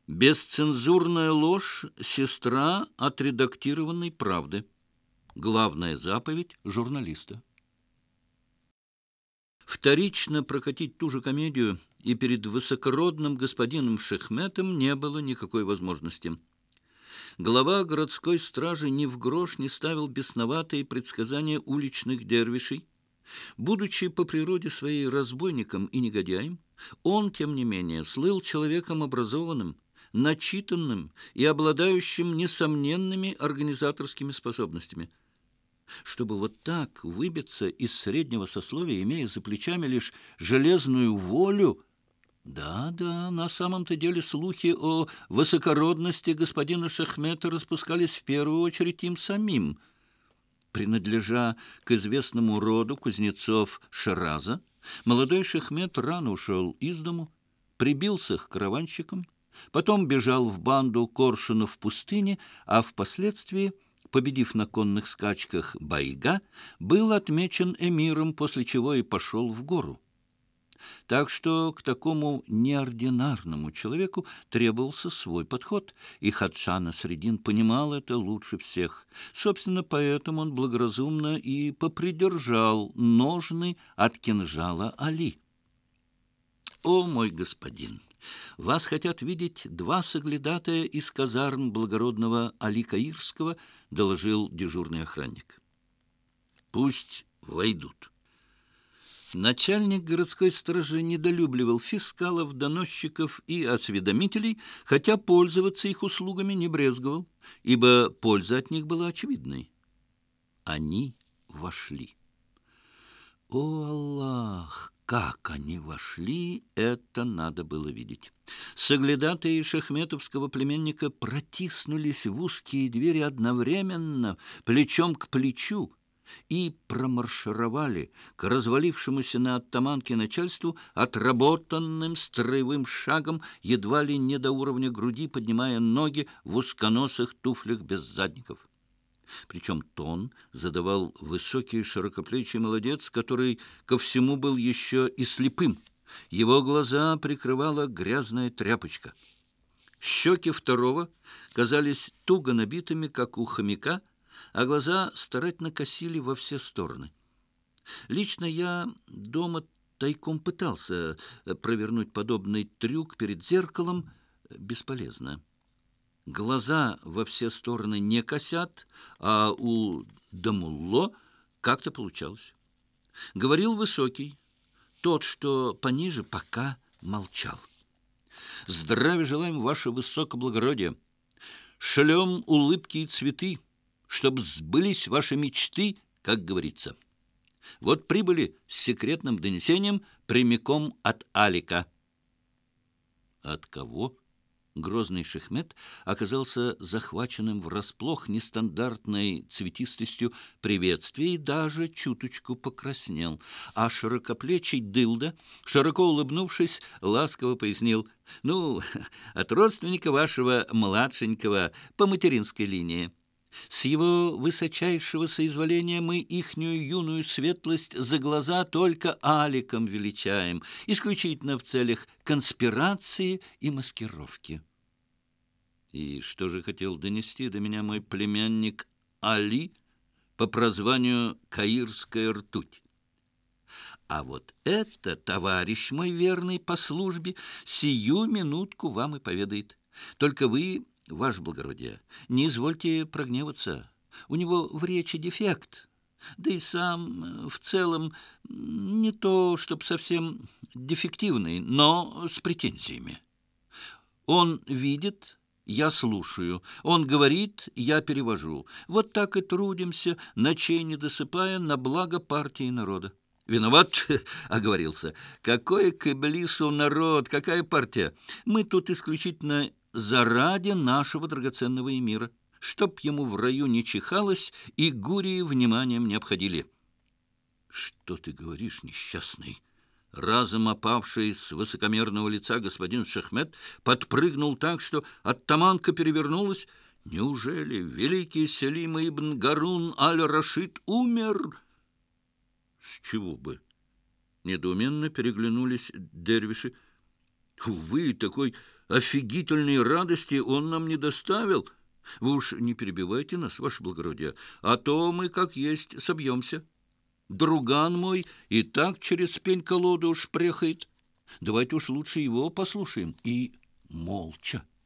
Бесцензурная ложь — сестра отредактированной правды. Главная заповедь журналиста. Вторично прокатить ту же комедию и перед высокородным господином Шехметом не было никакой возможности. Глава городской стражи ни в грош не ставил бесноватые предсказания уличных дервишей. Будучи по природе своей разбойником и негодяем, он, тем не менее, слыл человеком образованным, начитанным и обладающим несомненными организаторскими способностями. Чтобы вот так выбиться из среднего сословия, имея за плечами лишь железную волю, да, на самом-то деле слухи о высокородности господина Шехмета распускались в первую очередь им самим. Принадлежа к известному роду кузнецов Шираза, молодой Шехмет рано ушел из дому, прибился к караванщикам, потом бежал в банду коршунов в пустыне, а впоследствии, победив на конных скачках Байга, был отмечен эмиром, после чего и пошел в гору. Так что к такому неординарному человеку требовался свой подход, и Хаджа Насреддин понимал это лучше всех. Собственно, поэтому он благоразумно и попридержал ножны от кинжала Али. «О, мой господин! Вас хотят видеть два соглядатая из казарм благородного Али Каирского», — доложил дежурный охранник. «Пусть войдут». Начальник городской стражи недолюбливал фискалов, доносчиков и осведомителей, хотя пользоваться их услугами не брезговал, ибо польза от них была очевидной. Они вошли. О, Аллах! Как они вошли, это надо было видеть. Соглядатые шахметовского племенника протиснулись в узкие двери одновременно, плечом к плечу, и промаршировали к развалившемуся на оттаманке начальству отработанным строевым шагом, едва ли не до уровня груди, поднимая ноги в узконосых туфлях без задников. Причем тон задавал высокий широкоплечий молодец, который ко всему был еще и слепым. Его глаза прикрывала грязная тряпочка. Щеки второго казались туго набитыми, как у хомяка, а глаза старательно косили во все стороны. Лично я дома тайком пытался провернуть подобный трюк перед зеркалом. Бесполезно. Глаза во все стороны не косят, а у Дамулло как-то получалось. Говорил высокий, тот, что пониже, пока молчал. «Здравия желаем, ваше высокоблагородие! Шлем улыбки и цветы, чтобы сбылись ваши мечты, как говорится. Вот прибыли с секретным донесением прямиком от Алика». «От кого?» Грозный Шехмет оказался захваченным врасплох нестандартной цветистостью приветствия и даже чуточку покраснел. А широкоплечий дылда, широко улыбнувшись, ласково пояснил: «Ну, от родственника вашего младшенького по материнской линии. С его высочайшего соизволения мы ихнюю юную светлость за глаза только Аликом величаем, исключительно в целях конспирации и маскировки». И что же хотел донести до меня мой племянник Али по прозванию «Каирская ртуть»? А вот это, товарищ мой верный по службе, сию минутку вам и поведает. Только вы, ваше благородие, не извольте прогневаться. У него в речи дефект, да и сам в целом не то, чтоб совсем дефективный, но с претензиями. Он видит, я слушаю, он говорит, я перевожу. Вот так и трудимся, ночей не досыпая, на благо партии и народа. «Виноват», — оговорился. «Какой к иблису народ, какая партия? Мы тут исключительно заради нашего драгоценного эмира, чтоб ему в раю не чихалось и гурии вниманием не обходили». «Что ты говоришь, несчастный?» Разом опавший с высокомерного лица господин Шехмет подпрыгнул так, что оттаманка перевернулась. «Неужели великий Селим ибн Гарун аль-Рашид умер?» «С чего бы?» Недоуменно переглянулись дервиши. Увы, такой офигительной радости он нам не доставил. Вы уж не перебивайте нас, ваше благородие, а то мы, как есть, собьемся. Друган мой и так через пень-колоду уж прехает. Давайте уж лучше его послушаем и молча.